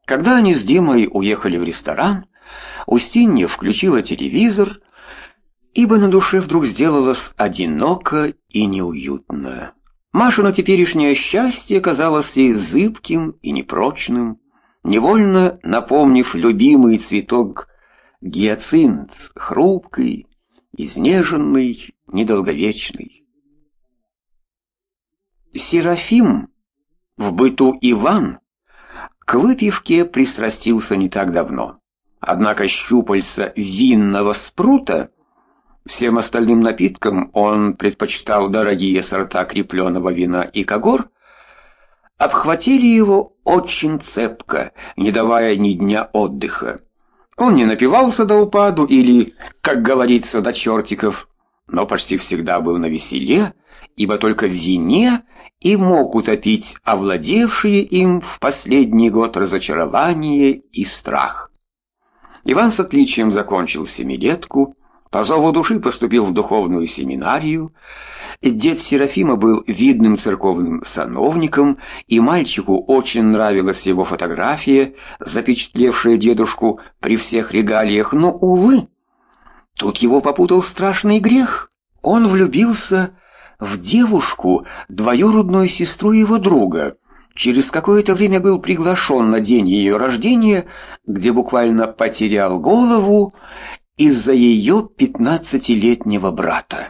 Когда они с Димой уехали в ресторан, Устинья включила телевизор, ибо на душе вдруг сделалось одиноко и неуютно. Машино теперешнее счастье казалось ей зыбким и непрочным, невольно напомнив любимый цветок гиацинт, хрупкий, изнеженный, недолговечный. Серафим, в быту Иван, к выпивке пристрастился не так давно. Однако щупальца винного спрута, всем остальным напиткам он предпочитал дорогие сорта крепленого вина и когор, обхватили его очень цепко, не давая ни дня отдыха. Он не напивался до упаду или, как говорится, до чертиков, но почти всегда был навеселе, ибо только в вине и мог утопить овладевшие им в последний год разочарование и страх. Иван с отличием закончил семилетку, по зову души поступил в духовную семинарию. Дед Серафима был видным церковным сановником, и мальчику очень нравилась его фотография, запечатлевшая дедушку при всех регалиях, но, увы, тут его попутал страшный грех. Он влюбился в девушку, двоюродную сестру его друга. Через какое-то время был приглашен на день ее рождения, где буквально потерял голову из-за ее 15-летнего брата.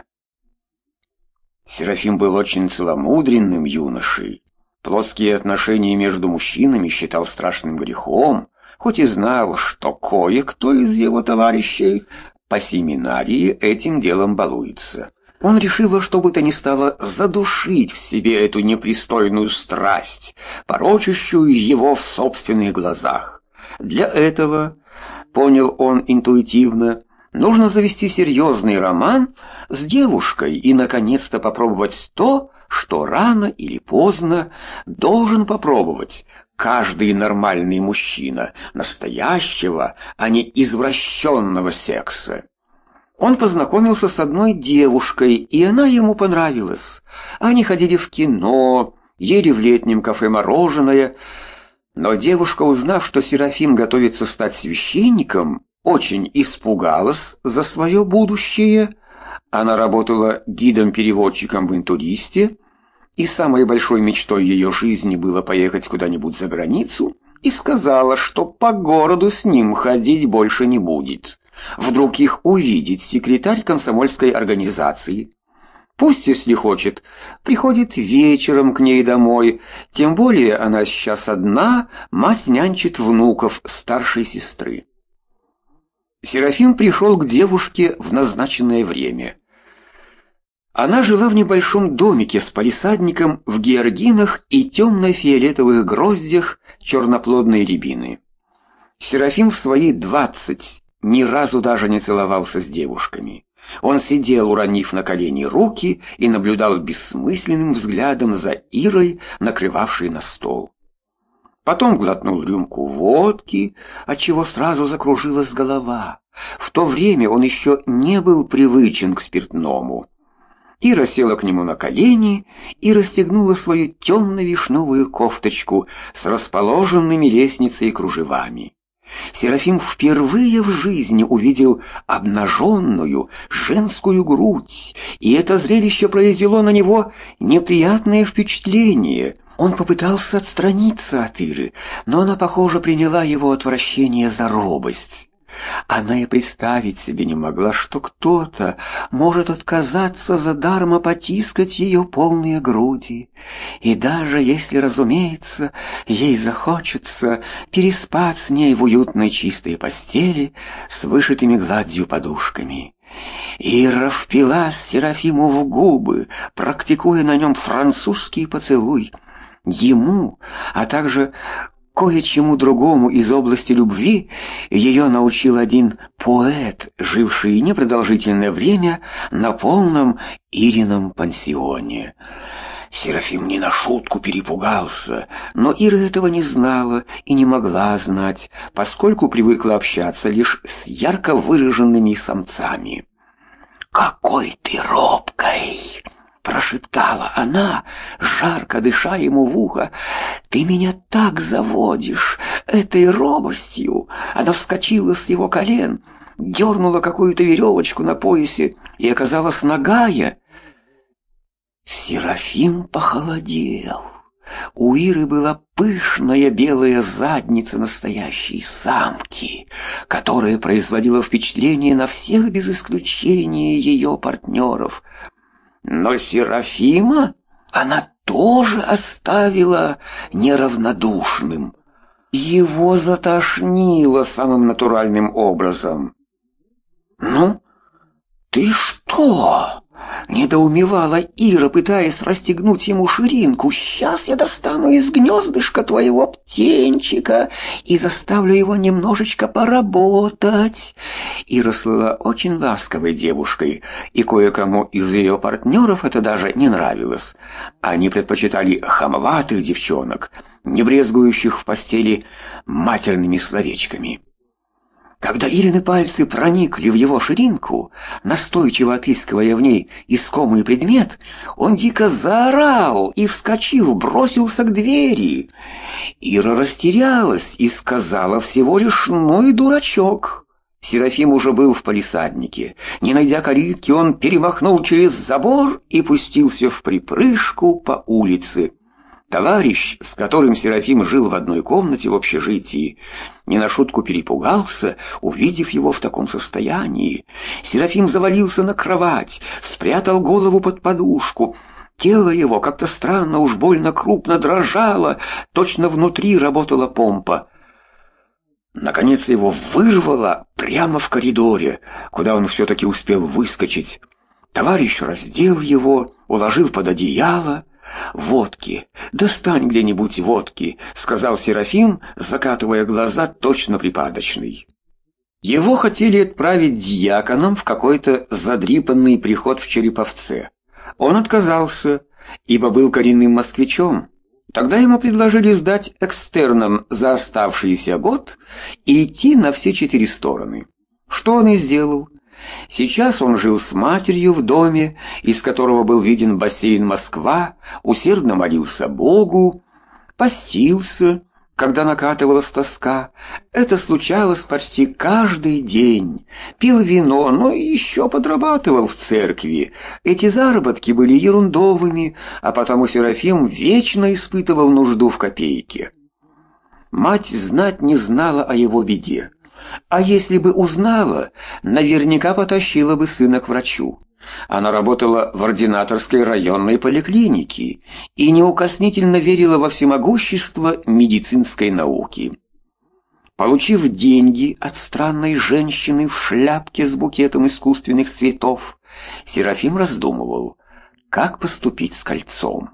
Серафим был очень целомудренным юношей. Плотские отношения между мужчинами считал страшным грехом, хоть и знал, что кое-кто из его товарищей по семинарии этим делом балуется. Он решил во что бы то ни стало задушить в себе эту непристойную страсть, порочащую его в собственных глазах. Для этого, понял он интуитивно, нужно завести серьезный роман с девушкой и, наконец-то, попробовать то, что рано или поздно должен попробовать каждый нормальный мужчина, настоящего, а не извращенного секса. Он познакомился с одной девушкой, и она ему понравилась. Они ходили в кино, ели в летнем кафе мороженое. Но девушка, узнав, что Серафим готовится стать священником, очень испугалась за свое будущее. Она работала гидом-переводчиком в «Интуристе», и самой большой мечтой ее жизни было поехать куда-нибудь за границу, и сказала, что по городу с ним ходить больше не будет. Вдруг их увидит секретарь комсомольской организации. Пусть, если хочет, приходит вечером к ней домой, тем более она сейчас одна, мать нянчит внуков старшей сестры. Серафим пришел к девушке в назначенное время. Она жила в небольшом домике с палисадником в георгинах и темно-фиолетовых гроздях черноплодной рябины. Серафим в свои 20 ни разу даже не целовался с девушками. Он сидел, уронив на колени руки, и наблюдал бессмысленным взглядом за Ирой, накрывавшей на стол. Потом глотнул рюмку водки, отчего сразу закружилась голова. В то время он еще не был привычен к спиртному. Ира села к нему на колени и расстегнула свою темно-вишневую кофточку с расположенными лестницей и кружевами. Серафим впервые в жизни увидел обнаженную женскую грудь, и это зрелище произвело на него неприятное впечатление. Он попытался отстраниться от Иры, но она, похоже, приняла его отвращение за робость. Она и представить себе не могла, что кто-то может отказаться задарма потискать ее полные груди, и даже если, разумеется, ей захочется переспать с ней в уютной чистой постели с вышитыми гладью подушками. Ира впилась Серафиму в губы, практикуя на нем французский поцелуй. Ему, а также кое-чему другому из области любви ее научил один поэт, живший непродолжительное время на полном Ирином пансионе. Серафим не на шутку перепугался, но Ира этого не знала и не могла знать, поскольку привыкла общаться лишь с ярко выраженными самцами. «Какой ты робкой!» — прошептала она, жарко дыша ему в ухо. «Ты меня так заводишь! Этой робостью она вскочила с его колен, дернула какую-то веревочку на поясе и оказалась нагая. Серафим похолодел. У Иры была пышная белая задница настоящей самки, которая производила впечатление на всех без исключения ее партнеров. Но Серафима она тоже оставила неравнодушным. Его затошнило самым натуральным образом. «Ну, ты что?» — недоумевала Ира, пытаясь расстегнуть ему ширинку. «Сейчас я достану из гнездышка твоего птенчика и заставлю его немножечко поработать». Ира слыла очень ласковой девушкой, и кое-кому из ее партнеров это даже не нравилось. Они предпочитали хамоватых девчонок, не брезгующих в постели матерными словечками. Когда Ирины пальцы проникли в его ширинку, настойчиво отыскивая в ней искомый предмет, он дико заорал и, вскочив, бросился к двери. Ира растерялась и сказала всего лишь: «Ну и дурачок». Серафим уже был в палисаднике. Не найдя калитки, он перемахнул через забор и пустился в припрыжку по улице. Товарищ, с которым Серафим жил в одной комнате в общежитии, не на шутку перепугался, увидев его в таком состоянии. Серафим завалился на кровать, спрятал голову под подушку. Тело его как-то странно, уж больно крупно дрожало, точно внутри работала помпа. Наконец его вырвало прямо в коридоре, куда он все-таки успел выскочить. Товарищ раздел его, уложил под одеяло. «Водки! Достань где-нибудь водки!» — сказал Серафим, закатывая глаза, точно припадочный. Его хотели отправить дьяконом в какой-то задрипанный приход в Череповце. Он отказался, ибо был коренным москвичом. Тогда ему предложили сдать экстерном за оставшийся год и идти на все 4 стороны. Что он и сделал. Сейчас он жил с матерью в доме, из которого был виден бассейн Москва, усердно молился Богу, постился, когда накатывалась тоска. Это случалось почти каждый день. Пил вино, но еще подрабатывал в церкви. Эти заработки были ерундовыми, а потому Серафим вечно испытывал нужду в копейке. Мать знать не знала о его беде. А если бы узнала, наверняка потащила бы сына к врачу. Она работала в ординаторской районной поликлинике и неукоснительно верила во всемогущество медицинской науки. Получив деньги от странной женщины в шляпке с букетом искусственных цветов, Серафим раздумывал, как поступить с кольцом.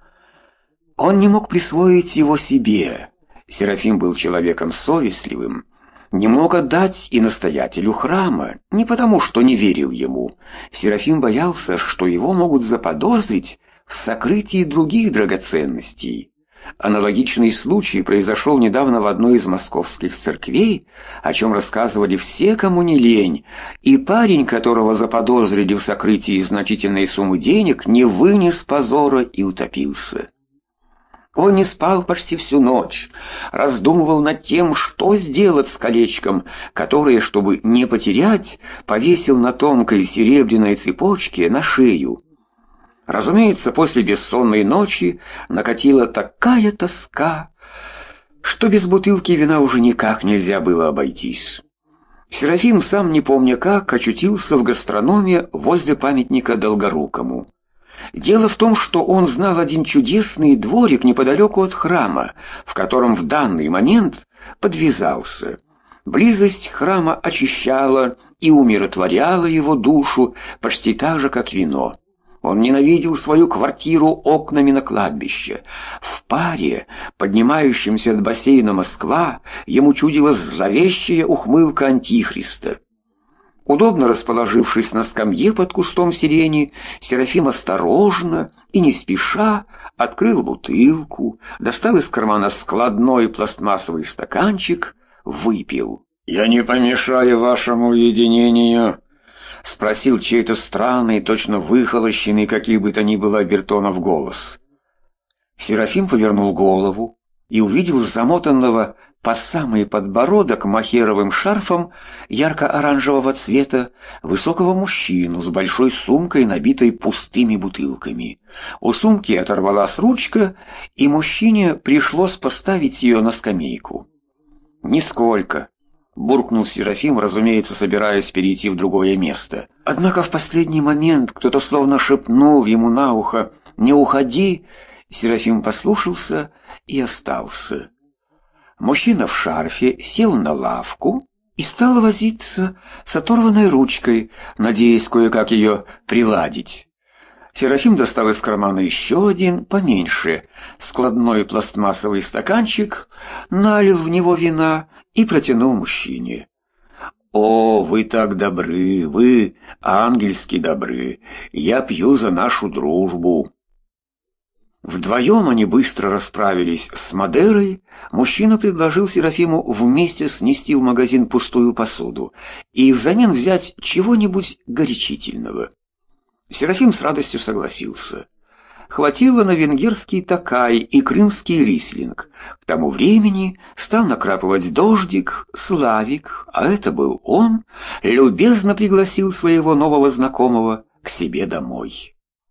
Он не мог присвоить его себе. Серафим был человеком совестливым, не мог отдать и настоятелю храма, не потому, что не верил ему. Серафим боялся, что его могут заподозрить в сокрытии других драгоценностей. Аналогичный случай произошел недавно в одной из московских церквей, о чем рассказывали все, кому не лень, и парень, которого заподозрили в сокрытии значительной суммы денег, не вынес позора и утопился. Он не спал почти всю ночь, раздумывал над тем, что сделать с колечком, которое, чтобы не потерять, повесил на тонкой серебряной цепочке на шею. Разумеется, после бессонной ночи накатила такая тоска, что без бутылки вина уже никак нельзя было обойтись. Серафим, сам не помня как, очутился в гастрономе возле памятника Долгорукому. Дело в том, что он знал один чудесный дворик неподалеку от храма, в котором в данный момент подвязался. Близость храма очищала и умиротворяла его душу почти так же, как вино. Он ненавидел свою квартиру окнами на кладбище. В паре, поднимающемся от бассейна Москва, ему чудилась зловещая ухмылка Антихриста. Удобно расположившись на скамье под кустом сирени, Серафим осторожно и не спеша открыл бутылку, достал из кармана складной пластмассовый стаканчик, выпил. «Я не помешаю вашему уединению?» — спросил чей-то странный, точно выхолощенный, каких бы то ни было обертонов голос. Серафим повернул голову и увидел замотанного по самый подбородок мохеровым шарфом ярко-оранжевого цвета высокого мужчину с большой сумкой, набитой пустыми бутылками. У сумки оторвалась ручка, и мужчине пришлось поставить ее на скамейку. «Нисколько», — буркнул Серафим, разумеется, собираясь перейти в другое место. Однако в последний момент кто-то словно шепнул ему на ухо: «Не уходи!» Серафим послушался и остался. Мужчина в шарфе сел на лавку и стал возиться с оторванной ручкой, надеясь кое-как ее приладить. Серафим достал из кармана еще один, поменьше, складной пластмассовый стаканчик, налил в него вина и протянул мужчине. «О, вы так добры, вы ангельски добры, я пью за нашу дружбу». Вдвоем они быстро расправились с Мадерой. Мужчина предложил Серафиму вместе снести в магазин пустую посуду и взамен взять чего-нибудь горячительного. Серафим с радостью согласился. Хватило на венгерский такай и крымский рислинг. К тому времени стал накрапывать дождик. Славик, а это был он, любезно пригласил своего нового знакомого к себе домой.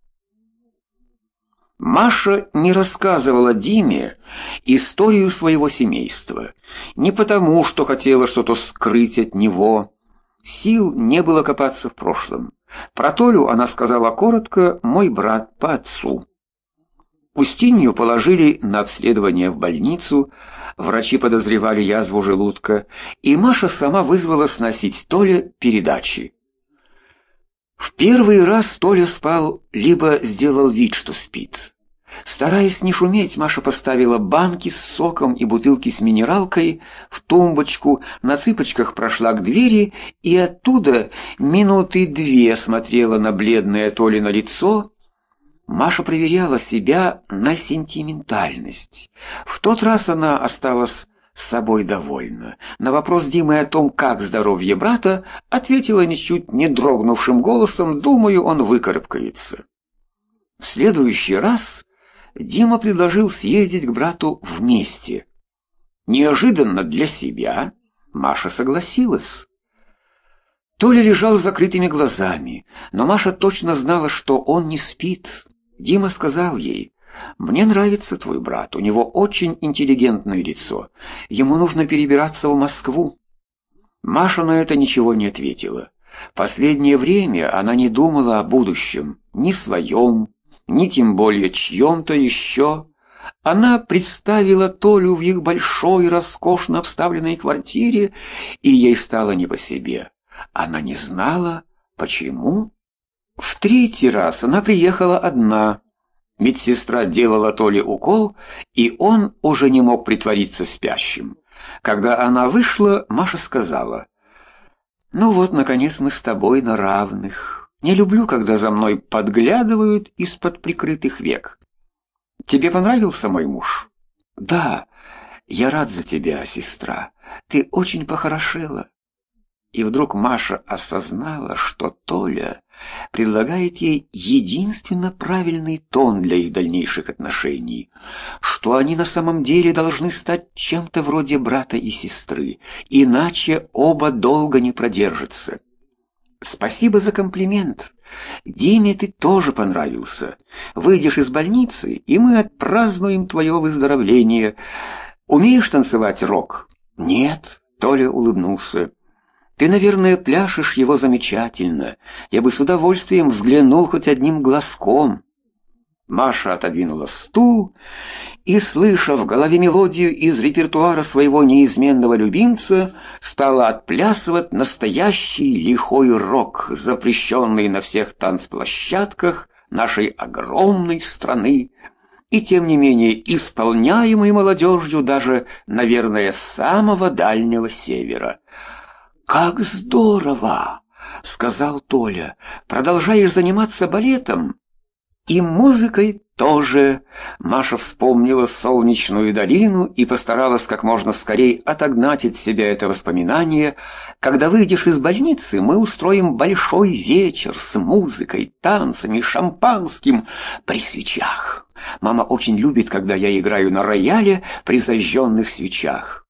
Маша не рассказывала Диме историю своего семейства. Не потому, что хотела что-то скрыть от него. Сил не было копаться в прошлом. Про Толю она сказала коротко: «Мой брат по отцу». Устинью положили на обследование в больницу. Врачи подозревали язву желудка, и Маша сама вызвалась носить Толе передачи. В первый раз Толя спал, либо сделал вид, что спит. Стараясь не шуметь, Маша поставила банки с соком и бутылки с минералкой в тумбочку, на цыпочках прошла к двери и оттуда минуты 2 смотрела на бледное Толино лицо. Маша проверяла себя на сентиментальность. В тот раз она осталась с собой довольна. На вопрос Димы о том, как здоровье брата, ответила ничуть не дрогнувшим голосом: «Думаю, он выкарабкается». В следующий раз Дима предложил съездить к брату вместе. Неожиданно для себя Маша согласилась. Толя лежал с закрытыми глазами, но Маша точно знала, что он не спит. Дима сказал ей: «Мне нравится твой брат, у него очень интеллигентное лицо. Ему нужно перебираться в Москву». Маша на это ничего не ответила. Последнее время она не думала о будущем, ни своем, ни тем более чьем-то еще. Она представила Толю в их большой, роскошно обставленной квартире, и ей стало не по себе. Она не знала, почему. В третий раз она приехала одна. Медсестра делала Толе укол, и он уже не мог притвориться спящим. Когда она вышла, Маша сказала: «Ну вот, наконец, мы с тобой на равных. Не люблю, когда за мной подглядывают из-под прикрытых век. Тебе понравился мой муж?» «Да, я рад за тебя, сестра. Ты очень похорошела». И вдруг Маша осознала, что Толя предлагает ей единственно правильный тон для их дальнейших отношений, что они на самом деле должны стать чем-то вроде брата и сестры, иначе оба долго не продержатся. «Спасибо за комплимент. Диме ты тоже понравился. Выйдешь из больницы, и мы отпразднуем твое выздоровление. Умеешь танцевать рок?» «Нет», — Толя улыбнулся. «Ты, наверное, пляшешь его замечательно. Я бы с удовольствием взглянул хоть одним глазком». Маша отодвинула стул и, слыша в голове мелодию из репертуара своего неизменного любимца, стала отплясывать настоящий лихой рок, запрещенный на всех танцплощадках нашей огромной страны, и тем не менее исполняемый молодежью даже, наверное, с самого дальнего севера. «Как здорово!» — сказал Толя. «Продолжаешь заниматься балетом?» «И музыкой тоже». Маша вспомнила солнечную долину и постаралась как можно скорее отогнать от себя это воспоминание. «Когда выйдешь из больницы, мы устроим большой вечер с музыкой, танцами, шампанским при свечах. Мама очень любит, когда я играю на рояле при зажженных свечах».